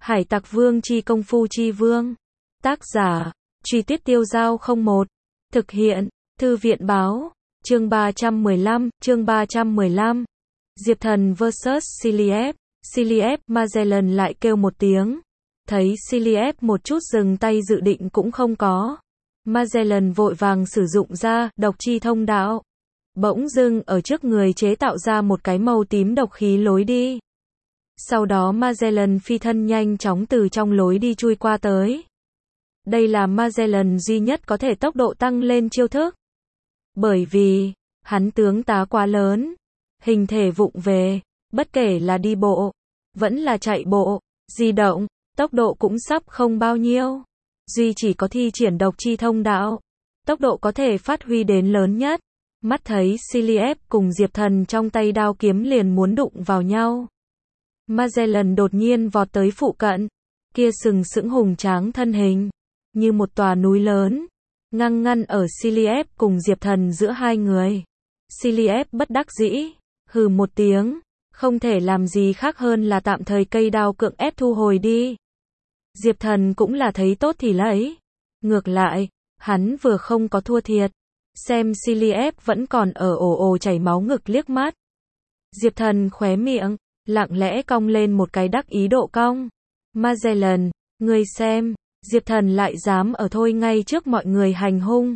Hải Tặc Vương chi công phu chi vương. Tác giả, Truy Tuyết Tiêu Dao 01. Thực hiện, Thư viện Báo. Chương 315. Diệp Thần vs Cillieb. Cillieb, Magellan lại kêu một tiếng. Thấy Cillieb một chút dừng tay dự định cũng không có. Magellan vội vàng sử dụng ra độc chi thông đạo. Bỗng dưng ở trước người chế tạo ra một cái màu tím độc khí lối đi. Sau đó Magellan phi thân nhanh chóng từ trong lối đi chui qua tới. Đây là Magellan duy nhất có thể tốc độ tăng lên chiêu thức. Bởi vì, hắn tướng tá quá lớn, hình thể vụng về, bất kể là đi bộ, vẫn là chạy bộ, di động, tốc độ cũng sắp không bao nhiêu. Duy chỉ có thi triển độc chi thông đạo, tốc độ có thể phát huy đến lớn nhất. Mắt thấy Cillieb cùng Diệp Thần trong tay đao kiếm liền muốn đụng vào nhau. Magellan đột nhiên vọt tới phụ cận, kia sừng sững hùng tráng thân hình, như một tòa núi lớn, ngăn ở Cillieb cùng Diệp Thần giữa hai người. Cillieb bất đắc dĩ, hừ một tiếng, không thể làm gì khác hơn là tạm thời cây đao cưỡng ép thu hồi đi. Diệp Thần cũng là thấy tốt thì lấy. Ngược lại, hắn vừa không có thua thiệt, xem Cillieb vẫn còn ở ồ chảy máu ngực liếc mắt. Diệp Thần khóe miệng, lặng lẽ cong lên một cái đắc ý độ cong. Magellan, ngươi xem, Diệp Thần lại dám ở thôi ngay trước mọi người hành hung.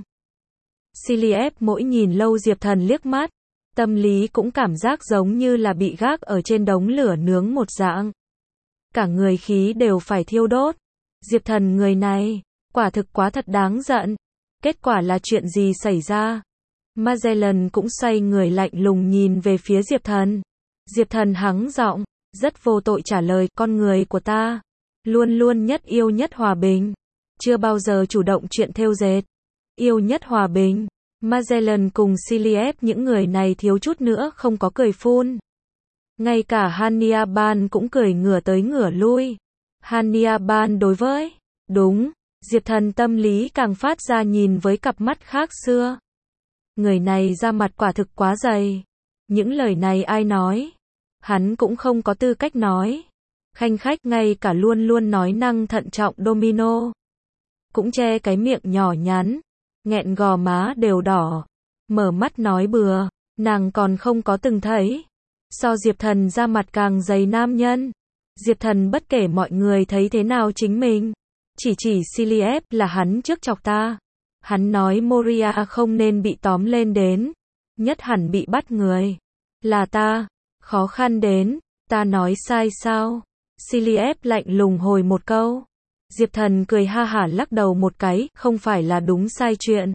Cillieb mỗi nhìn lâu Diệp Thần liếc mắt, tâm lý cũng cảm giác giống như là bị gác ở trên đống lửa nướng một dạng. Cả người khí đều phải thiêu đốt. Diệp Thần người này, quả thực quá thật đáng giận. Kết quả là chuyện gì xảy ra? Magellan cũng xoay người lạnh lùng nhìn về phía Diệp Thần. Diệp Thần hắng giọng, rất vô tội trả lời, con người của ta luôn luôn nhất yêu nhất hòa bình, chưa bao giờ chủ động chuyện thêu dệt. Yêu nhất hòa bình. Magellan cùng Cillieb những người này thiếu chút nữa không có cười phun. Ngay cả Hannibal cũng cười ngửa tới ngửa lui. Hannibal đối với, đúng, Diệp Thần tâm lý càng phát ra nhìn với cặp mắt khác xưa. Người này da mặt quả thực quá dày. Những lời này ai nói? Hắn cũng không có tư cách nói. Khanh khách ngay cả luôn luôn nói năng thận trọng Domino cũng che cái miệng nhỏ nhắn, nghẹn gò má đều đỏ, mở mắt nói bừa, nàng còn không có từng thấy. So Diệp Thần da mặt càng dày nam nhân. Diệp Thần bất kể mọi người thấy thế nào chính mình. Chỉ Cillieb là hắn trước chọc ta. Hắn nói Moria không nên bị tóm lên đến. Nhất hẳn bị bắt người. Là ta. Khó khăn đến. Ta nói sai sao? Cillieb lạnh lùng hồi một câu. Diệp Thần cười ha hả lắc đầu một cái. Không phải là đúng sai chuyện,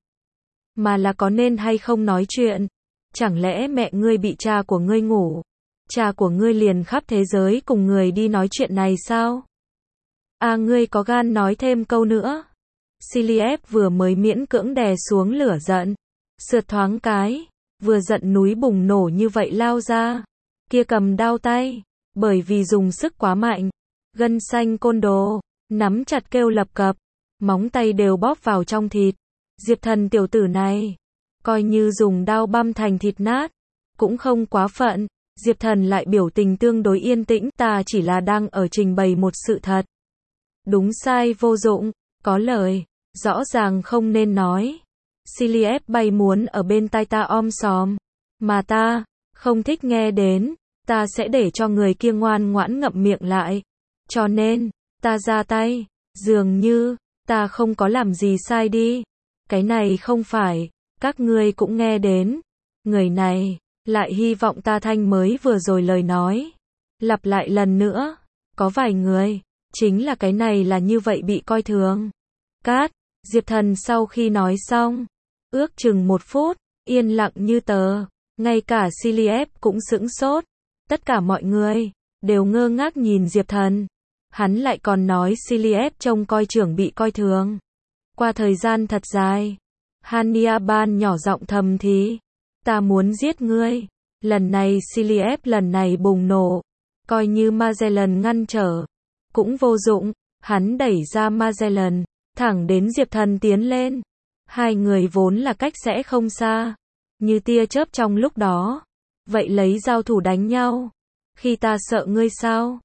mà là có nên hay không nói chuyện. Chẳng lẽ mẹ ngươi bị cha của ngươi ngủ? Cha của ngươi liền khắp thế giới cùng người đi nói chuyện này sao? À, ngươi có gan nói thêm câu nữa? Cillieb vừa mới miễn cưỡng đè xuống lửa giận, sượt thoáng cái, vừa giận núi bùng nổ như vậy lao ra. Kia cầm đao tay, bởi vì dùng sức quá mạnh, gân xanh côn đồ, nắm chặt kêu lập cập, móng tay đều bóp vào trong thịt. Diệp Thần tiểu tử này, coi như dùng đao băm thành thịt nát, cũng không quá phận. Diệp Thần lại biểu tình tương đối yên tĩnh, ta chỉ là đang ở trình bày một sự thật. Đúng sai vô dụng, có lời, rõ ràng không nên nói. Cillieb bay muốn ở bên tai ta om sòm, mà ta không thích nghe đến, ta sẽ để cho người kia ngoan ngoãn ngậm miệng lại. Cho nên, ta ra tay, dường như, ta không có làm gì sai đi. Cái này không phải, các ngươi cũng nghe đến. Người này, lại hy vọng ta thanh mới vừa rồi lời nói. Lặp lại lần nữa, có vài người, chính là cái này là như vậy bị coi thường. Cát, Diệp Thần sau khi nói xong, ước chừng 1 phút, yên lặng như tờ, ngay cả Cillieb cũng sững sốt. Tất cả mọi người, đều ngơ ngác nhìn Diệp Thần. Hắn lại còn nói Cillieb trông coi trưởng bị coi thường. Qua thời gian thật dài, Hannibal nhỏ giọng thầm thì, ta muốn giết ngươi. Lần này Cillieb lần này bùng nổ, coi như Magellan ngăn trở, cũng vô dụng. Hắn đẩy ra Magellan, thẳng đến Diệp Thần tiến lên. Hai người vốn là cách sẽ không xa, như tia chớp trong lúc đó. Vậy lấy giao thủ đánh nhau, khi ta sợ ngươi sao?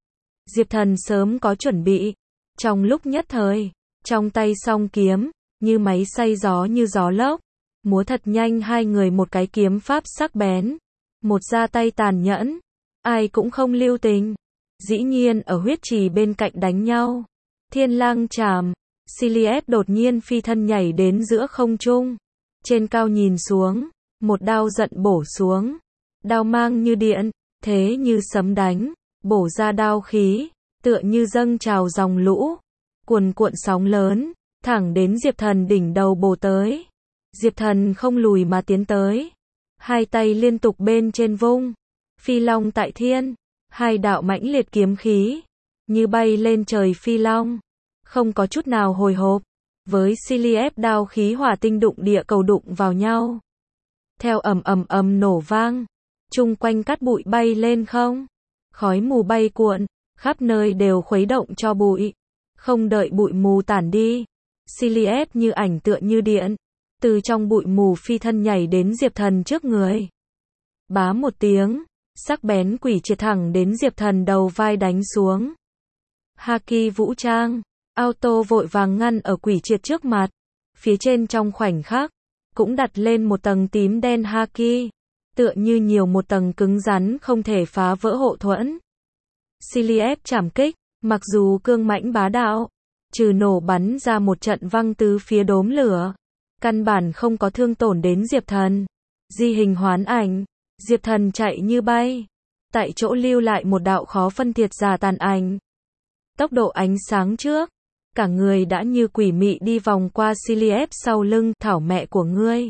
Diệp Thần sớm có chuẩn bị. Trong lúc nhất thời, trong tay song kiếm, như máy xay gió như gió lốc, múa thật nhanh hai người một cái kiếm pháp sắc bén, một ra tay tàn nhẫn, ai cũng không lưu tình. Dĩ nhiên ở huyết trì bên cạnh đánh nhau. Thiên Lang Trảm, Cilliep đột nhiên phi thân nhảy đến giữa không trung. Trên cao nhìn xuống, một đao giận bổ xuống. Đao mang như điện, thế như sấm đánh, bổ ra đao khí, tựa như dâng trào dòng lũ, cuồn cuộn sóng lớn, thẳng đến Diệp Thần đỉnh đầu bổ tới. Diệp Thần không lùi mà tiến tới, hai tay liên tục bên trên vung, phi long tại thiên, hai đạo mãnh liệt kiếm khí, như bay lên trời phi long, không có chút nào hồi hộp, với Cilliep đao khí hỏa tinh đụng địa cầu đụng vào nhau. Theo ầm ầm ầm nổ vang, chung quanh cát bụi bay lên không, khói mù bay cuộn, khắp nơi đều khuấy động cho bụi. Không đợi bụi mù tản đi, Cilliep như ảnh tựa như điện, từ trong bụi mù phi thân nhảy đến Diệp Thần trước người. Bá một tiếng, sắc bén quỷ triệt thẳng đến Diệp Thần đầu vai đánh xuống. Haki vũ trang, auto vội vàng ngăn ở quỷ triệt trước mặt, phía trên trong khoảnh khắc, cũng đặt lên một tầng tím đen haki, tựa như nhiều một tầng cứng rắn không thể phá vỡ hộ thuẫn. Cilliep trảm kích, mặc dù cương mãnh bá đạo, trừ nổ bắn ra một trận văng tứ phía đốm lửa, căn bản không có thương tổn đến Diệp Thần. Di hình hoán ảnh, Diệp Thần chạy như bay, tại chỗ lưu lại một đạo khó phân biệt giả tàn ảnh. Tốc độ ánh sáng trước, cả người đã như quỷ mị đi vòng qua Cilliep sau lưng, thảo mẹ của ngươi.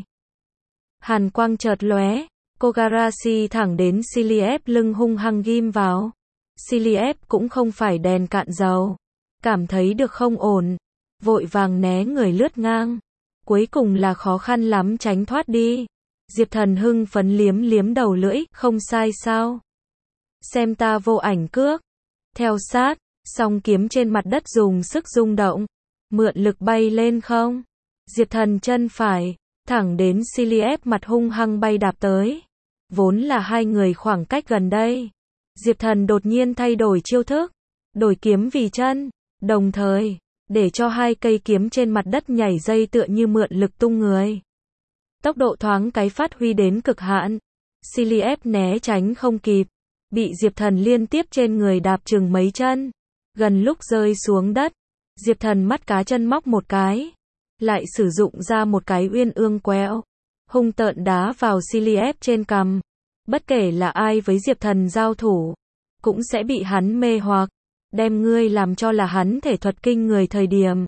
Hàn quang chợt lóe, Kogarashi thẳng đến Cilliep lưng hung hăng ghim vào. Cilliep cũng không phải đèn cạn dầu, cảm thấy được không ổn, vội vàng né người lướt ngang, cuối cùng là khó khăn lắm tránh thoát đi. Diệp Thần hưng phấn liếm liếm đầu lưỡi, không sai sao? Xem ta vô ảnh cước. Theo sát, song kiếm trên mặt đất dùng sức rung động, mượn lực bay lên không. Diệp Thần chân phải, thẳng đến Cilliep mặt hung hăng bay đạp tới. Vốn là hai người khoảng cách gần đây. Diệp Thần đột nhiên thay đổi chiêu thức, đổi kiếm vì chân, đồng thời, để cho hai cây kiếm trên mặt đất nhảy dây tựa như mượn lực tung người. Tốc độ thoáng cái phát huy đến cực hạn. Cilliep né tránh không kịp, bị Diệp Thần liên tiếp trên người đạp chừng mấy chân. Gần lúc rơi xuống đất, Diệp Thần mắt cá chân móc một cái, lại sử dụng ra một cái uyên ương quẹo, hung tợn đá vào Cilliep trên cằm. Bất kể là ai với Diệp Thần giao thủ, cũng sẽ bị hắn mê hoặc, đem ngươi làm cho là hắn thể thuật kinh người thời điểm.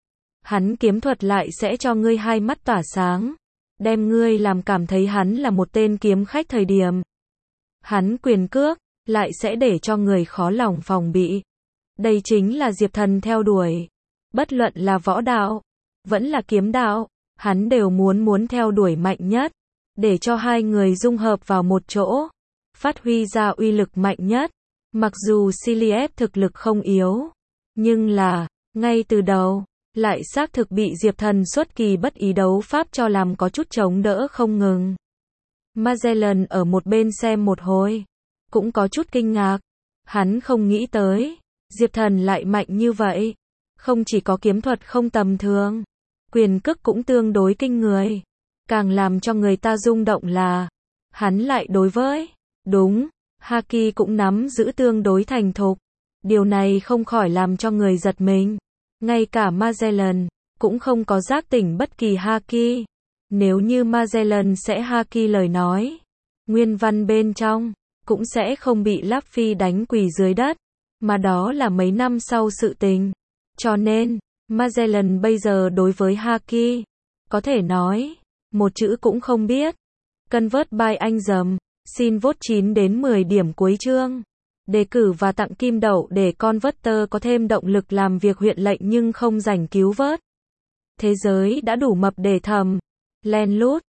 Hắn kiếm thuật lại sẽ cho ngươi hai mắt tỏa sáng, đem ngươi làm cảm thấy hắn là một tên kiếm khách thời điểm. Hắn quyền cước, lại sẽ để cho người khó lòng phòng bị. Đây chính là Diệp Thần theo đuổi. Bất luận là võ đạo, vẫn là kiếm đạo, hắn đều muốn theo đuổi mạnh nhất, để cho hai người dung hợp vào một chỗ, phát huy ra uy lực mạnh nhất. Mặc dù Cilliep thực lực không yếu, nhưng là, ngay từ đầu, lại xác thực bị Diệp Thần xuất kỳ bất ý đấu pháp cho làm có chút chống đỡ không ngừng. Magellan ở một bên xem một hồi, cũng có chút kinh ngạc. Hắn không nghĩ tới, Diệp Thần lại mạnh như vậy. Không chỉ có kiếm thuật không tầm thường, quyền cước cũng tương đối kinh người. Càng làm cho người ta rung động là, hắn lại đối với, đúng, haki cũng nắm giữ tương đối thành thục. Điều này không khỏi làm cho người giật mình. Ngay cả Magellan cũng không có giác tỉnh bất kỳ haki. Nếu như Magellan sẽ haki lời nói, nguyên văn bên trong cũng sẽ không bị Luffy đánh quỳ dưới đất, mà đó là mấy năm sau sự tình. Cho nên, Magellan bây giờ đối với haki, có thể nói, một chữ cũng không biết. Convert by anh dầm, xin vote 9 đến 10 điểm cuối chương. Đề cử và tặng kim đậu để Converter có thêm động lực làm việc huyện lệnh nhưng không rảnh cứu vớt. Thế giới đã đủ mập để thầm, len lút.